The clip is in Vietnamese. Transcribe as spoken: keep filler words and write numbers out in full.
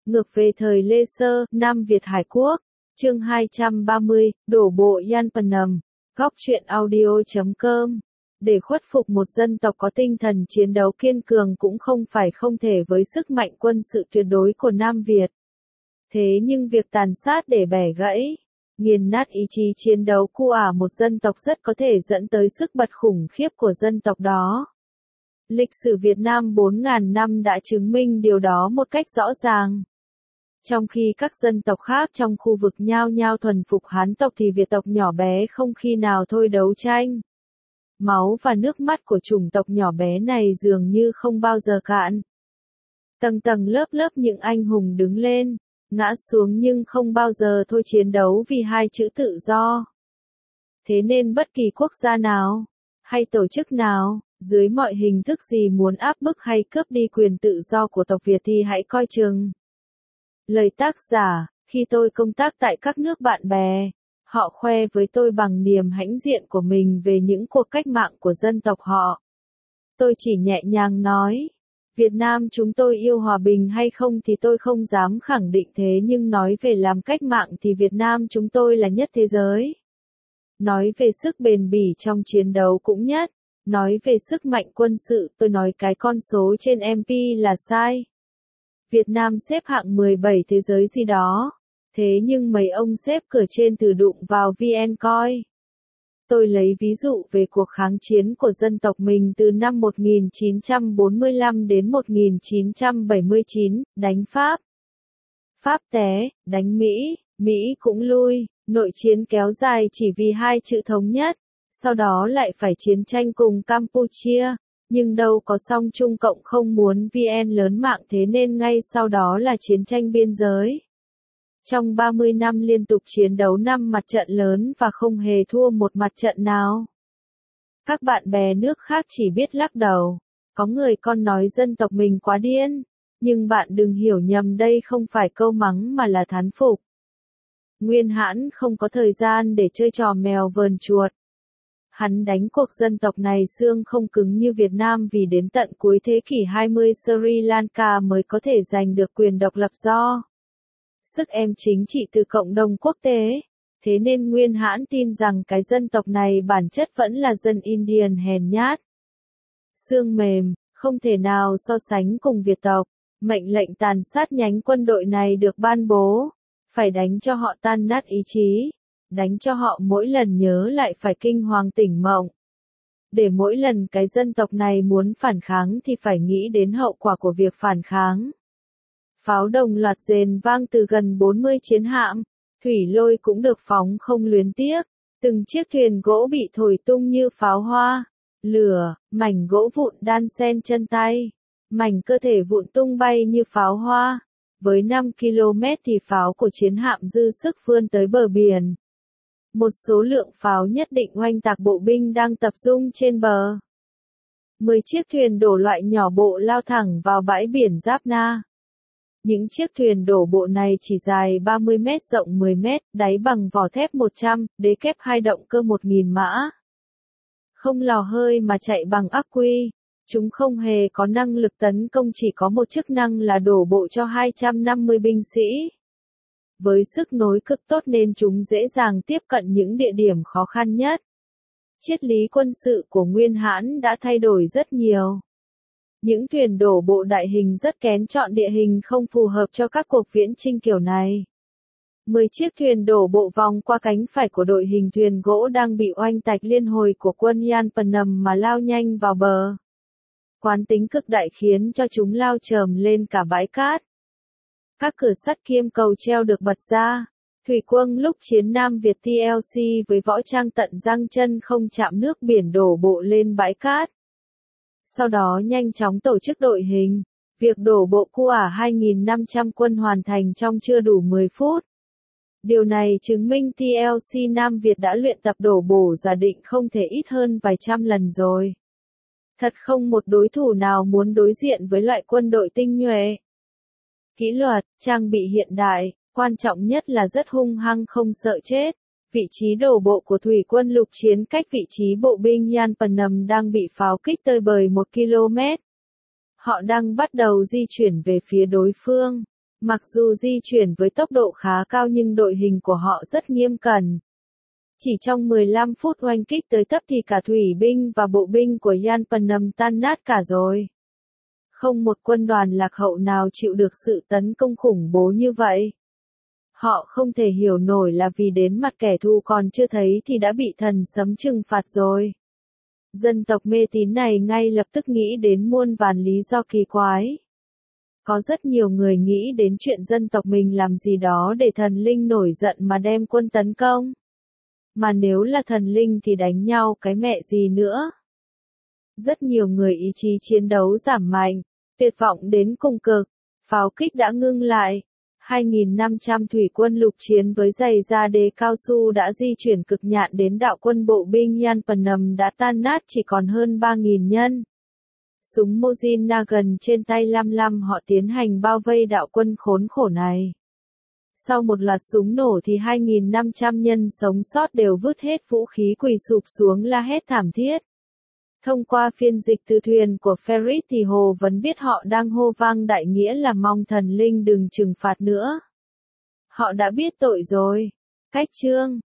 Ngược về thời Lê Sơ, Nam Việt Hải Quốc, chương hai trăm ba mươi, đổ bộ Yanpanam, góc truyện audio.com. Để khuất phục một dân tộc có tinh thần chiến đấu kiên cường cũng không phải không thể với sức mạnh quân sự tuyệt đối của Nam Việt. Thế nhưng việc tàn sát để bẻ gãy, nghiền nát ý chí chiến đấu của ả một dân tộc rất có thể dẫn tới sức bật khủng khiếp của dân tộc đó. Lịch sử Việt Nam bốn nghìn năm đã chứng minh điều đó một cách rõ ràng. Trong khi các dân tộc khác trong khu vực nhao nhao thuần phục Hán tộc thì Việt tộc nhỏ bé không khi nào thôi đấu tranh. Máu và nước mắt của chủng tộc nhỏ bé này dường như không bao giờ cạn. Tầng tầng lớp lớp những anh hùng đứng lên, ngã xuống nhưng không bao giờ thôi chiến đấu vì hai chữ tự do. Thế nên bất kỳ quốc gia nào, hay tổ chức nào, dưới mọi hình thức gì muốn áp bức hay cướp đi quyền tự do của tộc Việt thì hãy coi chừng. Lời tác giả, khi tôi công tác tại các nước bạn bè, họ khoe với tôi bằng niềm hãnh diện của mình về những cuộc cách mạng của dân tộc họ. Tôi chỉ nhẹ nhàng nói, Việt Nam chúng tôi yêu hòa bình hay không thì tôi không dám khẳng định thế nhưng nói về làm cách mạng thì Việt Nam chúng tôi là nhất thế giới. Nói về sức bền bỉ trong chiến đấu cũng nhất, nói về sức mạnh quân sự tôi nói cái con số trên em pê là sai. Việt Nam xếp hạng mười bảy thế giới gì đó, thế nhưng mấy ông xếp cửa trên thử đụng vào vê en coi. Tôi lấy ví dụ về cuộc kháng chiến của dân tộc mình từ năm một nghìn chín trăm bốn mươi lăm đến một nghìn chín trăm bảy mươi chín, đánh Pháp. Pháp té, đánh Mỹ, Mỹ cũng lui, nội chiến kéo dài chỉ vì hai chữ thống nhất, sau đó lại phải chiến tranh cùng Campuchia. Nhưng đâu có xong Trung Cộng không muốn vê en lớn mạng thế nên ngay sau đó là chiến tranh biên giới. Trong ba mươi năm liên tục chiến đấu năm mặt trận lớn và không hề thua một mặt trận nào. Các bạn bè nước khác chỉ biết lắc đầu. Có người con nói dân tộc mình quá điên. Nhưng bạn đừng hiểu nhầm đây không phải câu mắng mà là thán phục. Nguyên Hãn không có thời gian để chơi trò mèo vờn chuột. Hắn đánh cuộc dân tộc này xương không cứng như Việt Nam vì đến tận cuối thế kỷ hai mươi Sri Lanka mới có thể giành được quyền độc lập do sức ép chính trị từ cộng đồng quốc tế. Thế nên Nguyên Hãn tin rằng cái dân tộc này bản chất vẫn là dân Indian hèn nhát. Xương mềm, không thể nào so sánh cùng Việt tộc. Mệnh lệnh tàn sát nhánh quân đội này được ban bố. Phải đánh cho họ tan nát ý chí. Đánh cho họ mỗi lần nhớ lại phải kinh hoàng tỉnh mộng. Để mỗi lần cái dân tộc này muốn phản kháng thì phải nghĩ đến hậu quả của việc phản kháng. Pháo đồng loạt rền vang từ gần bốn mươi chiến hạm, thủy lôi cũng được phóng không luyến tiếc, từng chiếc thuyền gỗ bị thổi tung như pháo hoa, lửa, mảnh gỗ vụn đan xen chân tay, mảnh cơ thể vụn tung bay như pháo hoa. Với năm ki lô mét thì pháo của chiến hạm dư sức vươn tới bờ biển. Một số lượng pháo nhất định oanh tạc bộ binh đang tập trung trên bờ. Mười chiếc thuyền đổ loại nhỏ bộ lao thẳng vào bãi biển Jaffna. Những chiếc thuyền đổ bộ này chỉ dài ba mươi mét rộng mười mét, đáy bằng vỏ thép một trăm, đế kép hai động cơ một nghìn mã. Không lò hơi mà chạy bằng ắc quy. Chúng không hề có năng lực tấn công chỉ có một chức năng là đổ bộ cho hai trăm năm mươi binh sĩ. Với sức nối cực tốt nên chúng dễ dàng tiếp cận những địa điểm khó khăn nhất. Triết lý quân sự của Nguyên Hãn đã thay đổi rất nhiều. Những thuyền đổ bộ đại hình rất kén chọn địa hình không phù hợp cho các cuộc viễn chinh kiểu này. Mười chiếc thuyền đổ bộ vòng qua cánh phải của đội hình thuyền gỗ đang bị oanh tạc liên hồi của quân Yanpanam mà lao nhanh vào bờ. Quán tính cực đại khiến cho chúng lao chồm lên cả bãi cát. Các cửa sắt kiêm cầu treo được bật ra. Thủy quân lúc chiến Nam Việt tê lờ xê với võ trang tận răng chân không chạm nước biển đổ bộ lên bãi cát. Sau đó nhanh chóng tổ chức đội hình. Việc đổ bộ của hai nghìn năm trăm quân hoàn thành trong chưa đủ mười phút. Điều này chứng minh tê lờ xê Nam Việt đã luyện tập đổ bộ giả định không thể ít hơn vài trăm lần rồi. Thật không một đối thủ nào muốn đối diện với loại quân đội tinh nhuệ. Kỹ luật, trang bị hiện đại, quan trọng nhất là rất hung hăng không sợ chết. Vị trí đổ bộ của thủy quân lục chiến cách vị trí bộ binh Yanpanam đang bị pháo kích tơi bời một ki lô mét. Họ đang bắt đầu di chuyển về phía đối phương. Mặc dù di chuyển với tốc độ khá cao nhưng đội hình của họ rất nghiêm cẩn. Chỉ trong mười lăm phút oanh kích tới tấp thì cả thủy binh và bộ binh của Yan Panam tan nát cả rồi. Không một quân đoàn lạc hậu nào chịu được sự tấn công khủng bố như vậy. Họ không thể hiểu nổi là vì đến mặt kẻ thù còn chưa thấy thì đã bị thần sấm trừng phạt rồi. Dân tộc mê tín này ngay lập tức nghĩ đến muôn vàn lý do kỳ quái. Có rất nhiều người nghĩ đến chuyện dân tộc mình làm gì đó để thần linh nổi giận mà đem quân tấn công. Mà nếu là thần linh thì đánh nhau cái mẹ gì nữa. Rất nhiều người ý chí chiến đấu giảm mạnh, tuyệt vọng đến cùng cực, pháo kích đã ngưng lại. hai nghìn năm trăm thủy quân lục chiến với giày da đế cao su đã di chuyển cực nhạn đến đạo quân bộ binh Yan Panam đã tan nát chỉ còn hơn ba nghìn nhân. Súng Mojin Nagant trên tay lăm lăm họ tiến hành bao vây đạo quân khốn khổ này. Sau một loạt súng nổ thì hai nghìn năm trăm nhân sống sót đều vứt hết vũ khí quỳ sụp xuống la hét thảm thiết. Thông qua phiên dịch từ thuyền của Ferit thì Hồ vẫn biết họ đang hô vang đại nghĩa là mong thần linh đừng trừng phạt nữa. Họ đã biết tội rồi. Cách chương